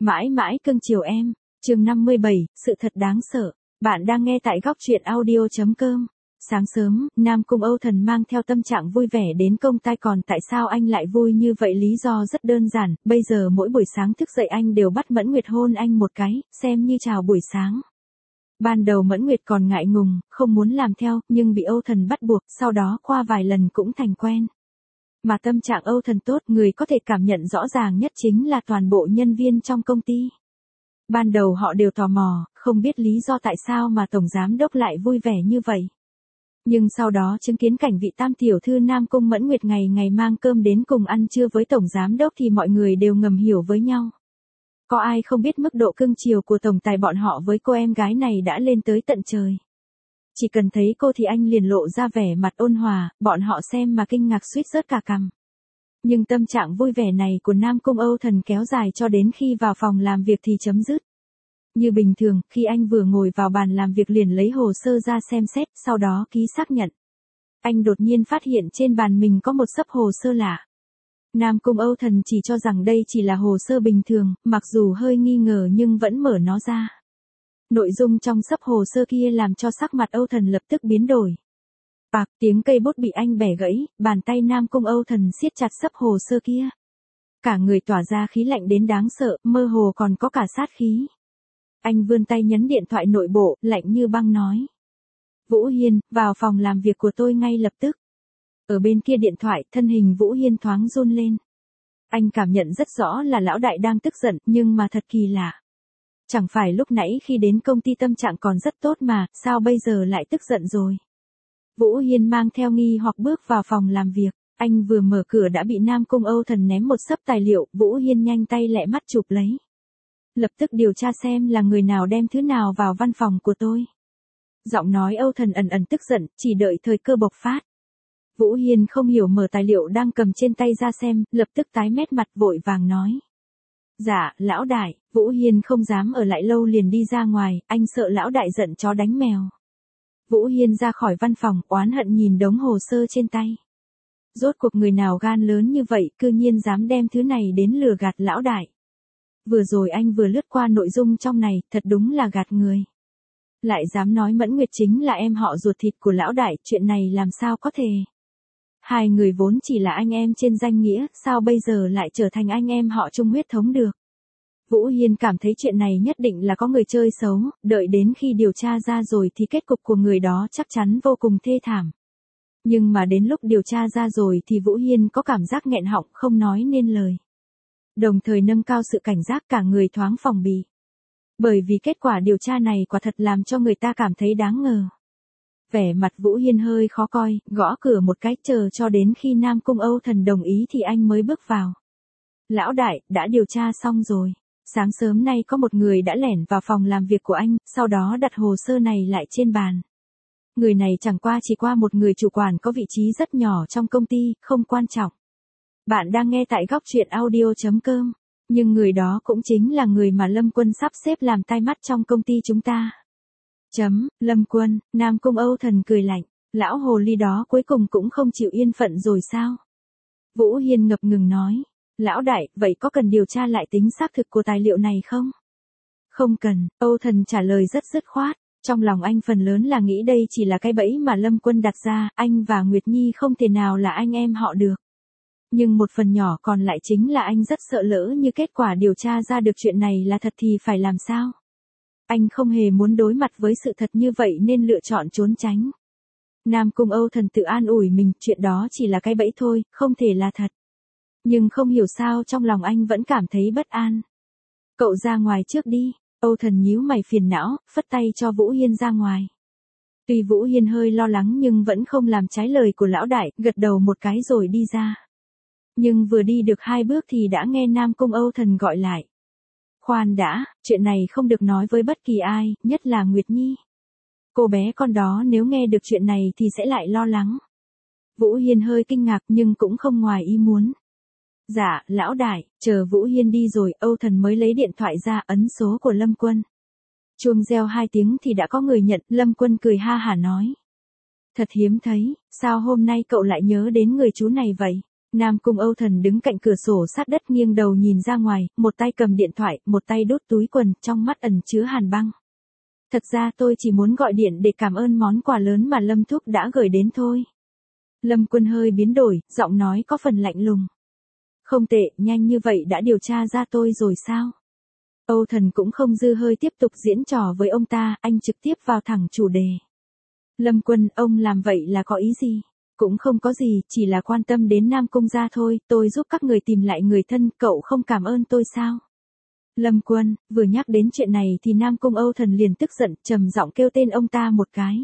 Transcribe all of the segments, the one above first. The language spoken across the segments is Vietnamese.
Mãi mãi cưng chiều em. Chương 57, sự thật đáng sợ. Bạn đang nghe tại góc truyện audio.com. Sáng sớm, Nam Cung Âu Thần mang theo tâm trạng vui vẻ đến công ty, còn tại sao anh lại vui như vậy? Lý do rất đơn giản, bây giờ mỗi buổi sáng thức dậy anh đều bắt Mẫn Nguyệt hôn anh một cái, xem như chào buổi sáng. Ban đầu Mẫn Nguyệt còn ngại ngùng, không muốn làm theo, nhưng bị Âu Thần bắt buộc, sau đó qua vài lần cũng thành quen. Mà tâm trạng Âu Thần tốt, người có thể cảm nhận rõ ràng nhất chính là toàn bộ nhân viên trong công ty. Ban đầu họ đều tò mò, không biết lý do tại sao mà Tổng Giám Đốc lại vui vẻ như vậy. Nhưng sau đó chứng kiến cảnh vị tam tiểu thư Nam Cung Mẫn Nguyệt ngày ngày mang cơm đến cùng ăn trưa với Tổng Giám Đốc thì mọi người đều ngầm hiểu với nhau. Có ai không biết mức độ cưng chiều của Tổng Tài bọn họ với cô em gái này đã lên tới tận trời. Chỉ cần thấy cô thì anh liền lộ ra vẻ mặt ôn hòa, bọn họ xem mà kinh ngạc suýt rớt cả cằm. Nhưng tâm trạng vui vẻ này của Nam Cung Âu Thần kéo dài cho đến khi vào phòng làm việc thì chấm dứt. Như bình thường, khi anh vừa ngồi vào bàn làm việc liền lấy hồ sơ ra xem xét, sau đó ký xác nhận. Anh đột nhiên phát hiện trên bàn mình có một xấp hồ sơ lạ. Nam Cung Âu Thần chỉ cho rằng đây chỉ là hồ sơ bình thường, mặc dù hơi nghi ngờ nhưng vẫn mở nó ra. Nội dung trong xấp hồ sơ kia làm cho sắc mặt Âu Thần lập tức biến đổi. Bạc, tiếng cây bút bị anh bẻ gãy, bàn tay Nam Cung Âu Thần siết chặt xấp hồ sơ kia. Cả người tỏa ra khí lạnh đến đáng sợ, mơ hồ còn có cả sát khí. Anh vươn tay nhấn điện thoại nội bộ, lạnh như băng nói. Vũ Hiên, vào phòng làm việc của tôi ngay lập tức. Ở bên kia điện thoại, thân hình Vũ Hiên thoáng run lên. Anh cảm nhận rất rõ là lão đại đang tức giận, nhưng mà thật kỳ lạ. Chẳng phải lúc nãy khi đến công ty tâm trạng còn rất tốt mà, sao bây giờ lại tức giận rồi? Vũ Hiên mang theo nghi hoặc bước vào phòng làm việc. Anh vừa mở cửa đã bị Nam Cung Âu Thần ném một xấp tài liệu, Vũ Hiên nhanh tay lẹ mắt chụp lấy. Lập tức điều tra xem là người nào đem thứ nào vào văn phòng của tôi. Giọng nói Âu Thần ẩn ẩn tức giận, chỉ đợi thời cơ bộc phát. Vũ Hiên không hiểu mở tài liệu đang cầm trên tay ra xem, lập tức tái mét mặt vội vàng nói. Dạ, lão đại. Vũ Hiên không dám ở lại lâu liền đi ra ngoài, anh sợ lão đại giận chó đánh mèo. Vũ Hiên ra khỏi văn phòng, oán hận nhìn đống hồ sơ trên tay. Rốt cuộc người nào gan lớn như vậy, cư nhiên dám đem thứ này đến lừa gạt lão đại. Vừa rồi anh vừa lướt qua nội dung trong này, thật đúng là gạt người. Lại dám nói Mẫn Nguyệt chính là em họ ruột thịt của lão đại, chuyện này làm sao có thể. Hai người vốn chỉ là anh em trên danh nghĩa, sao bây giờ lại trở thành anh em họ chung huyết thống được. Vũ Hiên cảm thấy chuyện này nhất định là có người chơi xấu, đợi đến khi điều tra ra rồi thì kết cục của người đó chắc chắn vô cùng thê thảm. Nhưng mà đến lúc điều tra ra rồi thì Vũ Hiên có cảm giác nghẹn họng không nói nên lời. Đồng thời nâng cao sự cảnh giác, cả người thoáng phòng bị. Bởi vì kết quả điều tra này quả thật làm cho người ta cảm thấy đáng ngờ. Vẻ mặt Vũ Hiên hơi khó coi, gõ cửa một cái, chờ cho đến khi Nam Cung Âu Thần đồng ý thì anh mới bước vào. Lão đại, đã điều tra xong rồi. Sáng sớm nay có một người đã lẻn vào phòng làm việc của anh, sau đó đặt hồ sơ này lại trên bàn. Người này chẳng qua chỉ qua một người chủ quản có vị trí rất nhỏ trong công ty, không quan trọng. Bạn đang nghe tại góc truyện audio.com. Nhưng người đó cũng chính là người mà Lâm Quân sắp xếp làm tai mắt trong công ty chúng ta. Lâm Quân, Nam Cung Âu Thần cười lạnh. Lão hồ ly đó cuối cùng cũng không chịu yên phận rồi sao? Vũ Hiên ngập ngừng nói. Lão đại, vậy có cần điều tra lại tính xác thực của tài liệu này không? Không cần, Âu Thần trả lời rất dứt khoát. Trong lòng anh phần lớn là nghĩ đây chỉ là cái bẫy mà Lâm Quân đặt ra, anh và Nguyệt Nhi không thể nào là anh em họ được. Nhưng một phần nhỏ còn lại chính là anh rất sợ lỡ như kết quả điều tra ra được chuyện này là thật thì phải làm sao? Anh không hề muốn đối mặt với sự thật như vậy nên lựa chọn trốn tránh. Nam Cung Âu Thần tự an ủi mình, chuyện đó chỉ là cái bẫy thôi, không thể là thật. Nhưng không hiểu sao trong lòng anh vẫn cảm thấy bất an. Cậu ra ngoài trước đi. Âu Thần nhíu mày phiền não, phất tay cho Vũ Hiên ra ngoài. Tuy Vũ Hiên hơi lo lắng nhưng vẫn không làm trái lời của lão đại, gật đầu một cái rồi đi ra. Nhưng vừa đi được 2 bước thì đã nghe Nam Cung Âu Thần gọi lại. Khoan đã, chuyện này không được nói với bất kỳ ai, nhất là Nguyệt Nhi. Cô bé con đó nếu nghe được chuyện này thì sẽ lại lo lắng. Vũ Hiên hơi kinh ngạc nhưng cũng không ngoài ý muốn. Dạ, lão đại, chờ Vũ Hiên đi rồi, Âu Thần mới lấy điện thoại ra ấn số của Lâm Quân. Chuông reo 2 tiếng thì đã có người nhận, Lâm Quân cười ha hả nói. Thật hiếm thấy, sao hôm nay cậu lại nhớ đến người chú này vậy? Nam Cung Âu Thần đứng cạnh cửa sổ sát đất nghiêng đầu nhìn ra ngoài, một tay cầm điện thoại, một tay đút túi quần, trong mắt ẩn chứa hàn băng. Thật ra tôi chỉ muốn gọi điện để cảm ơn món quà lớn mà Lâm Thúc đã gửi đến thôi. Lâm Quân hơi biến đổi, giọng nói có phần lạnh lùng. Không tệ, nhanh như vậy đã điều tra ra tôi rồi sao? Âu Thần cũng không dư hơi tiếp tục diễn trò với ông ta, anh trực tiếp vào thẳng chủ đề. Lâm Quân, ông làm vậy là có ý gì? Cũng không có gì, chỉ là quan tâm đến Nam Cung gia thôi, tôi giúp các người tìm lại người thân, cậu không cảm ơn tôi sao? Lâm Quân, vừa nhắc đến chuyện này thì Nam Cung Âu Thần liền tức giận, trầm giọng kêu tên ông ta một cái.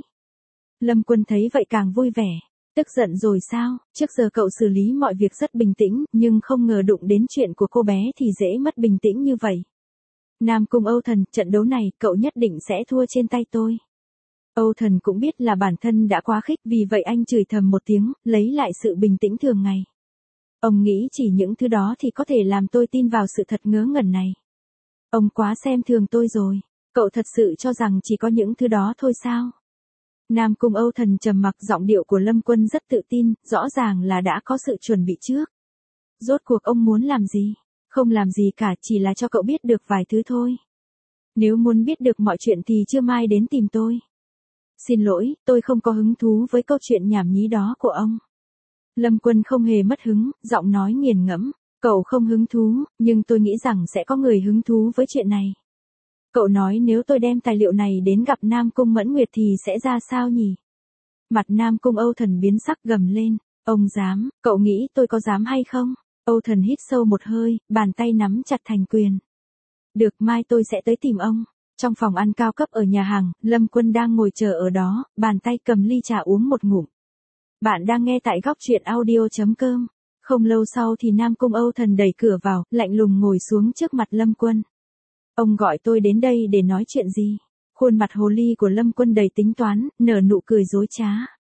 Lâm Quân thấy vậy càng vui vẻ. Tức giận rồi sao? Trước giờ cậu xử lý mọi việc rất bình tĩnh, nhưng không ngờ đụng đến chuyện của cô bé thì dễ mất bình tĩnh như vậy. Nam Cung Âu Thần, trận đấu này cậu nhất định sẽ thua trên tay tôi. Âu Thần cũng biết là bản thân đã quá khích, vì vậy anh chửi thầm một tiếng, lấy lại sự bình tĩnh thường ngày. Ông nghĩ chỉ những thứ đó thì có thể làm tôi tin vào sự thật ngớ ngẩn này. Ông quá xem thường tôi rồi. Cậu thật sự cho rằng chỉ có những thứ đó thôi sao? Nam Cung Âu Thần trầm mặc, giọng điệu của Lâm Quân rất tự tin, rõ ràng là đã có sự chuẩn bị trước. Rốt cuộc ông muốn làm gì? Không làm gì cả, chỉ là cho cậu biết được vài thứ thôi. Nếu muốn biết được mọi chuyện thì trưa mai đến tìm tôi. Xin lỗi, tôi không có hứng thú với câu chuyện nhảm nhí đó của ông. Lâm Quân không hề mất hứng, giọng nói nghiền ngẫm. Cậu không hứng thú, nhưng tôi nghĩ rằng sẽ có người hứng thú với chuyện này. Cậu nói nếu tôi đem tài liệu này đến gặp Nam Cung Mẫn Nguyệt thì sẽ ra sao nhỉ? Mặt Nam Cung Âu Thần biến sắc, gầm lên. Ông dám, cậu nghĩ tôi có dám hay không? Âu Thần hít sâu một hơi, bàn tay nắm chặt thành quyền. Được, mai tôi sẽ tới tìm ông. Trong phòng ăn cao cấp ở nhà hàng, Lâm Quân đang ngồi chờ ở đó, bàn tay cầm ly trà uống một ngụm. Bạn đang nghe tại góc truyện audio.com. Không lâu sau thì Nam Cung Âu Thần đẩy cửa vào, lạnh lùng ngồi xuống trước mặt Lâm Quân. Ông gọi tôi đến đây để nói chuyện gì? Khuôn mặt hồ ly của Lâm Quân đầy tính toán, nở nụ cười dối trá.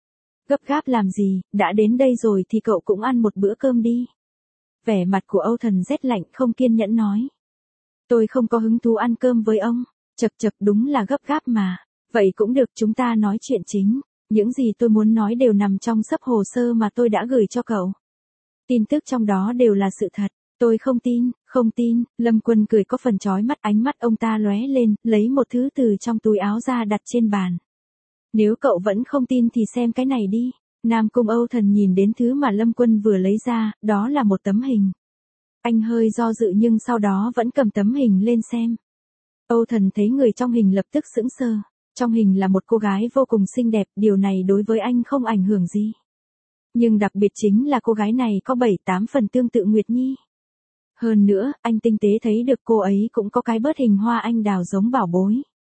Gấp gáp làm gì, đã đến đây rồi thì cậu cũng ăn một bữa cơm đi. Vẻ mặt của Âu Thần rét lạnh, không kiên nhẫn nói. Tôi không có hứng thú ăn cơm với ông. Chậc chậc, đúng là gấp gáp mà. Vậy cũng được, chúng ta nói chuyện chính. Những gì tôi muốn nói đều nằm trong xấp hồ sơ mà tôi đã gửi cho cậu. Tin tức trong đó đều là sự thật. Tôi không tin, Lâm Quân cười có phần chói mắt, ánh mắt ông ta lóe lên, lấy một thứ từ trong túi áo ra đặt trên bàn. Nếu cậu vẫn không tin thì xem cái này đi. Nam Cung Âu Thần nhìn đến thứ mà Lâm Quân vừa lấy ra, đó là một tấm hình. Anh hơi do dự nhưng sau đó vẫn cầm tấm hình lên xem. Âu Thần thấy người trong hình lập tức sững sờ. Trong hình là một cô gái vô cùng xinh đẹp, điều này đối với anh không ảnh hưởng gì. Nhưng đặc biệt chính là cô gái này có 7-8 phần tương tự Nguyệt Nhi. Hơn nữa, anh tinh tế thấy được cô ấy cũng có cái bớt hình hoa anh đào giống bảo bối.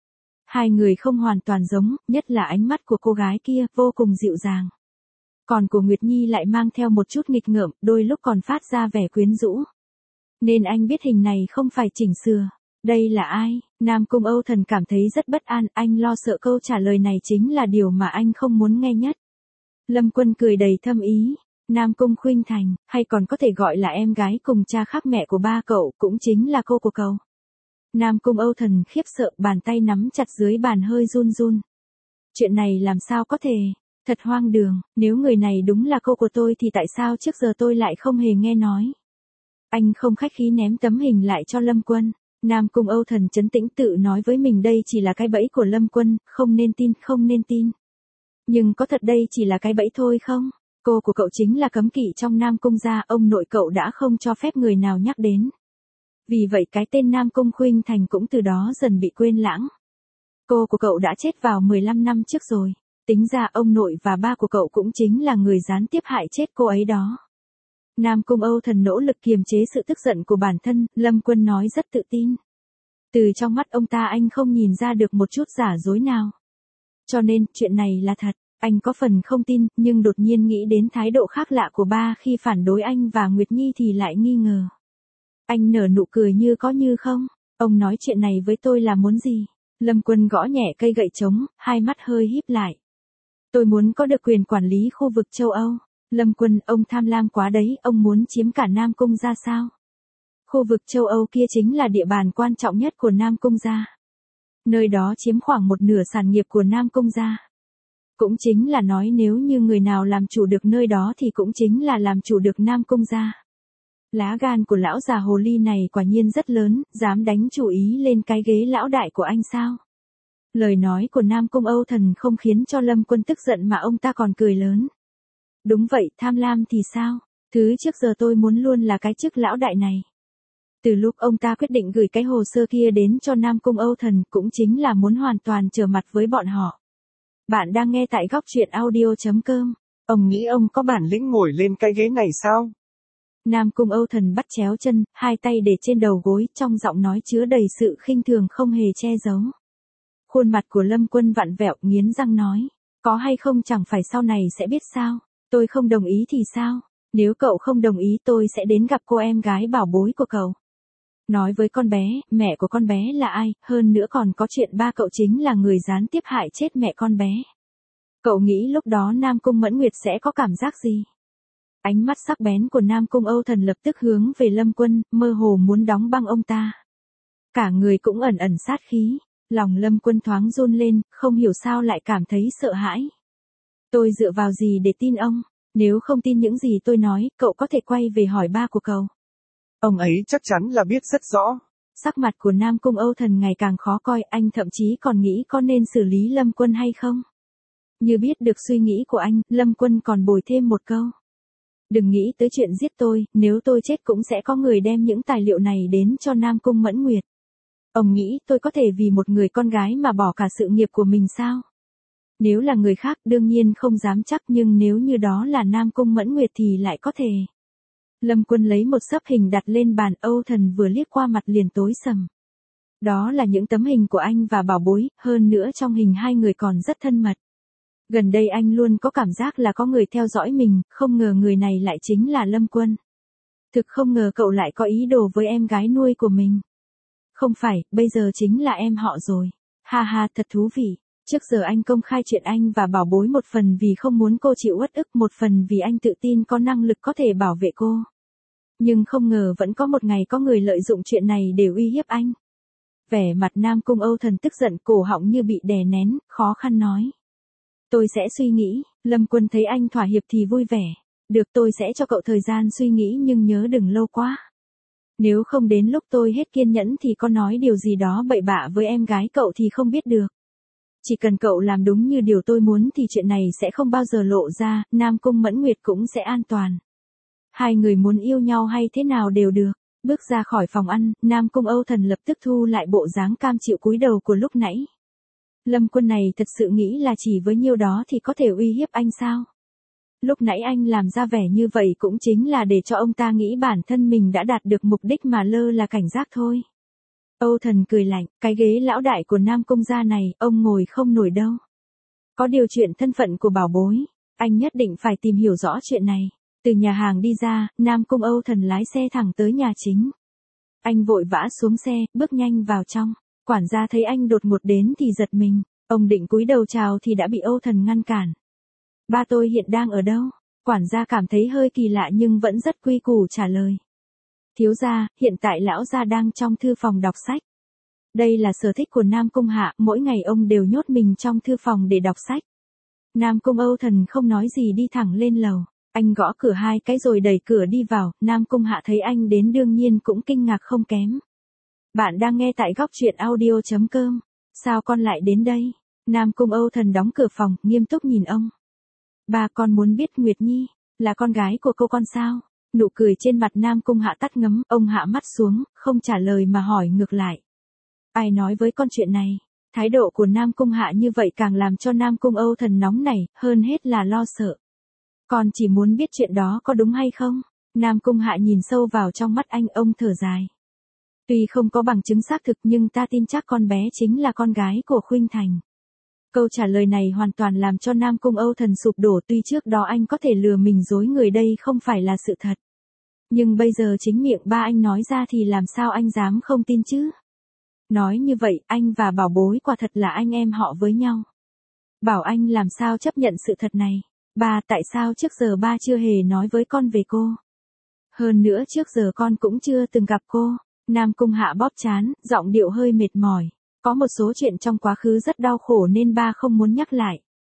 Hai người không hoàn toàn giống, nhất là ánh mắt của cô gái kia, vô cùng dịu dàng. Còn của Nguyệt Nhi lại mang theo một chút nghịch ngợm, đôi lúc còn phát ra vẻ quyến rũ. Nên anh biết hình này không phải chỉnh sửa. Đây là ai? Nam Cung Âu Thần cảm thấy rất bất an, anh lo sợ câu trả lời này chính là điều mà anh không muốn nghe nhất. Lâm Quân cười đầy thâm ý. Nam Cung Khuynh Thành, hay còn có thể gọi là em gái cùng cha khác mẹ của ba cậu, cũng chính là cô của cậu. Nam Cung Âu Thần khiếp sợ, bàn tay nắm chặt dưới bàn hơi run run. Chuyện này làm sao có thể? Thật hoang đường, nếu người này đúng là cô của tôi thì tại sao trước giờ tôi lại không hề nghe nói? Anh không khách khí ném tấm hình lại cho Lâm Quân. Nam Cung Âu Thần trấn tĩnh tự nói với mình đây chỉ là cái bẫy của Lâm Quân, không nên tin. Nhưng có thật đây chỉ là cái bẫy thôi không? Cô của cậu chính là cấm kỵ trong Nam Cung gia, ông nội cậu đã không cho phép người nào nhắc đến. Vì vậy cái tên Nam Cung Khuynh Thành cũng từ đó dần bị quên lãng. Cô của cậu đã chết vào 15 năm trước rồi. Tính ra ông nội và ba của cậu cũng chính là người gián tiếp hại chết cô ấy đó. Nam Cung Âu Thần nỗ lực kiềm chế sự tức giận của bản thân, Lâm Quân nói rất tự tin. Từ trong mắt ông ta anh không nhìn ra được một chút giả dối nào. Cho nên, chuyện này là thật. Anh có phần không tin, nhưng đột nhiên nghĩ đến thái độ khác lạ của ba khi phản đối anh và Nguyệt Nhi thì lại nghi ngờ. Anh nở nụ cười như có như không. Ông nói chuyện này với tôi là muốn gì? Lâm Quân gõ nhẹ cây gậy trống, hai mắt hơi híp lại. Tôi muốn có được quyền quản lý khu vực châu Âu. Lâm Quân, ông tham lam quá đấy, ông muốn chiếm cả Nam Cung gia sao? Khu vực châu Âu kia chính là địa bàn quan trọng nhất của Nam Cung gia. Nơi đó chiếm khoảng một nửa sản nghiệp của Nam Cung gia. Cũng chính là nói nếu như người nào làm chủ được nơi đó thì cũng chính là làm chủ được Nam Cung gia. Lá gan của lão già hồ ly này quả nhiên rất lớn, dám đánh chủ ý lên cái ghế lão đại của anh sao? Lời nói của Nam Cung Âu Thần không khiến cho Lâm Quân tức giận mà ông ta còn cười lớn. Đúng vậy, tham lam thì sao? Thứ trước giờ tôi muốn luôn là cái chức lão đại này. Từ lúc ông ta quyết định gửi cái hồ sơ kia đến cho Nam Cung Âu Thần cũng chính là muốn hoàn toàn trở mặt với bọn họ. Bạn đang nghe tại góc truyện audio.com. Ông nghĩ ông có bản lĩnh ngồi lên cái ghế này sao? Nam Cung Âu Thần bắt chéo chân, hai tay để trên đầu gối, trong giọng nói chứa đầy sự khinh thường không hề che giấu. Khuôn mặt của Lâm Quân vặn vẹo, nghiến răng nói, có hay không chẳng phải sau này sẽ biết sao, tôi không đồng ý thì sao, nếu cậu không đồng ý tôi sẽ đến gặp cô em gái bảo bối của cậu. Nói với con bé, mẹ của con bé là ai, hơn nữa còn có chuyện ba cậu chính là người gián tiếp hại chết mẹ con bé. Cậu nghĩ lúc đó Nam Cung Mẫn Nguyệt sẽ có cảm giác gì? Ánh mắt sắc bén của Nam Cung Âu Thần lập tức hướng về Lâm Quân, mơ hồ muốn đóng băng ông ta. Cả người cũng ẩn ẩn sát khí, lòng Lâm Quân thoáng run lên, không hiểu sao lại cảm thấy sợ hãi. Tôi dựa vào gì để tin ông? Nếu không tin những gì tôi nói, cậu có thể quay về hỏi ba của cậu. Ông ấy chắc chắn là biết rất rõ. Sắc mặt của Nam Cung Âu Thần ngày càng khó coi, anh thậm chí còn nghĩ có nên xử lý Lâm Quân hay không. Như biết được suy nghĩ của anh, Lâm Quân còn bồi thêm một câu. Đừng nghĩ tới chuyện giết tôi, nếu tôi chết cũng sẽ có người đem những tài liệu này đến cho Nam Cung Mẫn Nguyệt. Ông nghĩ tôi có thể vì một người con gái mà bỏ cả sự nghiệp của mình sao? Nếu là người khác đương nhiên không dám chắc, nhưng nếu như đó là Nam Cung Mẫn Nguyệt thì lại có thể. Lâm Quân lấy một xấp hình đặt lên bàn, Âu Thần vừa liếc qua mặt liền tối sầm. Đó là những tấm hình của anh và bảo bối, hơn nữa trong hình hai người còn rất thân mật. Gần đây anh luôn có cảm giác là có người theo dõi mình, không ngờ người này lại chính là Lâm Quân. Thực không ngờ cậu lại có ý đồ với em gái nuôi của mình. Không phải, bây giờ chính là em họ rồi. Ha ha, thật thú vị. Trước giờ anh công khai chuyện anh và bảo bối, một phần vì không muốn cô chịu uất ức, một phần vì anh tự tin có năng lực có thể bảo vệ cô. Nhưng không ngờ vẫn có một ngày có người lợi dụng chuyện này để uy hiếp anh. Vẻ mặt Nam Cung Âu Thần tức giận, cổ họng như bị đè nén, khó khăn nói. Tôi sẽ suy nghĩ. Lâm Quân thấy anh thỏa hiệp thì vui vẻ. Được, tôi sẽ cho cậu thời gian suy nghĩ nhưng nhớ đừng lâu quá. Nếu không đến lúc tôi hết kiên nhẫn thì có nói điều gì đó bậy bạ với em gái cậu thì không biết được. Chỉ cần cậu làm đúng như điều tôi muốn thì chuyện này sẽ không bao giờ lộ ra, Nam Cung Mẫn Nguyệt cũng sẽ an toàn. Hai người muốn yêu nhau hay thế nào đều được. Bước ra khỏi phòng ăn, Nam Cung Âu Thần lập tức thu lại bộ dáng cam chịu cúi đầu của lúc nãy. Lâm Quân này thật sự nghĩ là chỉ với nhiêu đó thì có thể uy hiếp anh sao? Lúc nãy anh làm ra vẻ như vậy cũng chính là để cho ông ta nghĩ bản thân mình đã đạt được mục đích mà lơ là cảnh giác thôi. Âu Thần cười lạnh, cái ghế lão đại của Nam Cung gia này, ông ngồi không nổi đâu. Có điều chuyện thân phận của bảo bối, anh nhất định phải tìm hiểu rõ chuyện này. Từ nhà hàng đi ra, Nam Cung Âu Thần lái xe thẳng tới nhà chính. Anh vội vã xuống xe, bước nhanh vào trong. Quản gia thấy anh đột ngột đến thì giật mình, ông định cúi đầu chào thì đã bị Âu Thần ngăn cản. Ba tôi hiện đang ở đâu? Quản gia cảm thấy hơi kỳ lạ nhưng vẫn rất quy củ trả lời. Thiếu gia, hiện tại lão gia đang trong thư phòng đọc sách. Đây là sở thích của Nam Cung Hạ, mỗi ngày ông đều nhốt mình trong thư phòng để đọc sách. Nam Cung Âu Thần không nói gì đi thẳng lên lầu. Anh gõ cửa hai cái rồi đẩy cửa đi vào, Nam Cung Hạ thấy anh đến đương nhiên cũng kinh ngạc không kém. Bạn đang nghe tại góc truyện audio.com. Sao con lại đến đây? Nam Cung Âu Thần đóng cửa phòng, nghiêm túc nhìn ông. Ba, con muốn biết Nguyệt Nhi là con gái của cô con sao? Nụ cười trên mặt Nam Cung Hạ tắt ngấm, ông hạ mắt xuống, không trả lời mà hỏi ngược lại. Ai nói với con chuyện này? Thái độ của Nam Cung Hạ như vậy càng làm cho Nam Cung Âu Thần nóng nảy, hơn hết là lo sợ. Con chỉ muốn biết chuyện đó có đúng hay không? Nam Cung Hạ nhìn sâu vào trong mắt anh, ông thở dài. Tuy không có bằng chứng xác thực nhưng ta tin chắc con bé chính là con gái của Khuynh Thành. Câu trả lời này hoàn toàn làm cho Nam Cung Âu Thần sụp đổ, tuy trước đó anh có thể lừa mình dối người đây không phải là sự thật. Nhưng bây giờ chính miệng ba anh nói ra thì làm sao anh dám không tin chứ? Nói như vậy, anh và bảo bối quả thật là anh em họ với nhau. Bảo anh làm sao chấp nhận sự thật này? Ba, tại sao trước giờ ba chưa hề nói với con về cô? Hơn nữa trước giờ con cũng chưa từng gặp cô. Nam Cung Hạ bóp trán, giọng điệu hơi mệt mỏi. Có một số chuyện trong quá khứ rất đau khổ nên ba không muốn nhắc lại.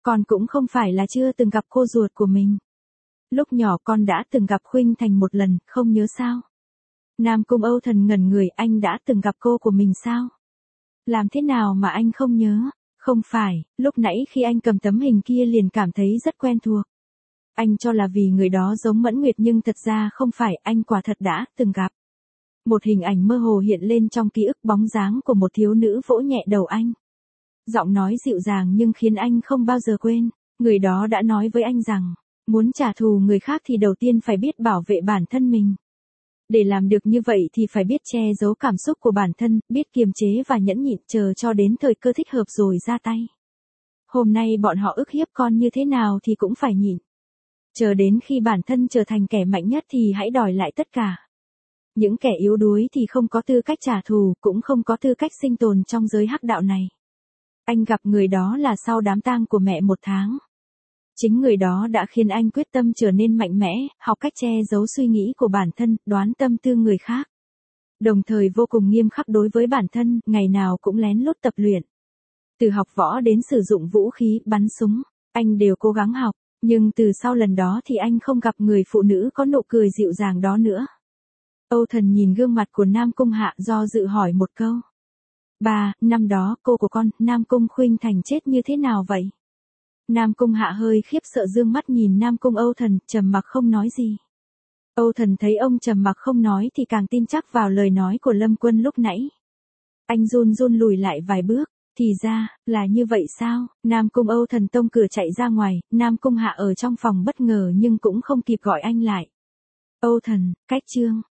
Con cũng không phải là chưa từng gặp cô ruột của mình. Lúc nhỏ con đã từng gặp Khuynh Thành một lần, không nhớ sao? Nam Cung Âu Thần ngẩn người, anh đã từng gặp cô của mình sao? Làm thế nào mà anh không nhớ? Không phải, lúc nãy khi anh cầm tấm hình kia liền cảm thấy rất quen thuộc. Anh cho là vì người đó giống Mẫn Nguyệt nhưng thật ra không phải, anh quả thật đã từng gặp. Một hình ảnh mơ hồ hiện lên trong ký ức, bóng dáng của một thiếu nữ vỗ nhẹ đầu anh. Giọng nói dịu dàng nhưng khiến anh không bao giờ quên. Người đó đã nói với anh rằng, muốn trả thù người khác thì đầu tiên phải biết bảo vệ bản thân mình. Để làm được như vậy thì phải biết che giấu cảm xúc của bản thân, biết kiềm chế và nhẫn nhịn chờ cho đến thời cơ thích hợp rồi ra tay. Hôm nay bọn họ ức hiếp con như thế nào thì cũng phải nhịn. Chờ đến khi bản thân trở thành kẻ mạnh nhất thì hãy đòi lại tất cả. Những kẻ yếu đuối thì không có tư cách trả thù, cũng không có tư cách sinh tồn trong giới hắc đạo này. Anh gặp người đó là sau đám tang của mẹ 1 tháng. Chính người đó đã khiến anh quyết tâm trở nên mạnh mẽ, học cách che giấu suy nghĩ của bản thân, đoán tâm tư người khác. Đồng thời vô cùng nghiêm khắc đối với bản thân, ngày nào cũng lén lút tập luyện. Từ học võ đến sử dụng vũ khí, bắn súng, anh đều cố gắng học, nhưng từ sau lần đó thì anh không gặp người phụ nữ có nụ cười dịu dàng đó nữa. Âu Thần nhìn gương mặt của Nam Cung Hạ do dự hỏi một câu. Ba, năm đó cô của con, Nam Cung Khuynh Thành chết như thế nào vậy? Nam Cung Hạ hơi khiếp sợ dương mắt nhìn Nam Cung Âu Thần, trầm mặc không nói gì. Âu Thần thấy ông trầm mặc không nói thì càng tin chắc vào lời nói của Lâm Quân lúc nãy. Anh run run lùi lại vài bước, thì ra, là như vậy sao? Nam Cung Âu Thần tông cửa chạy ra ngoài, Nam Cung Hạ ở trong phòng bất ngờ nhưng cũng không kịp gọi anh lại. Âu Thần, cách chương.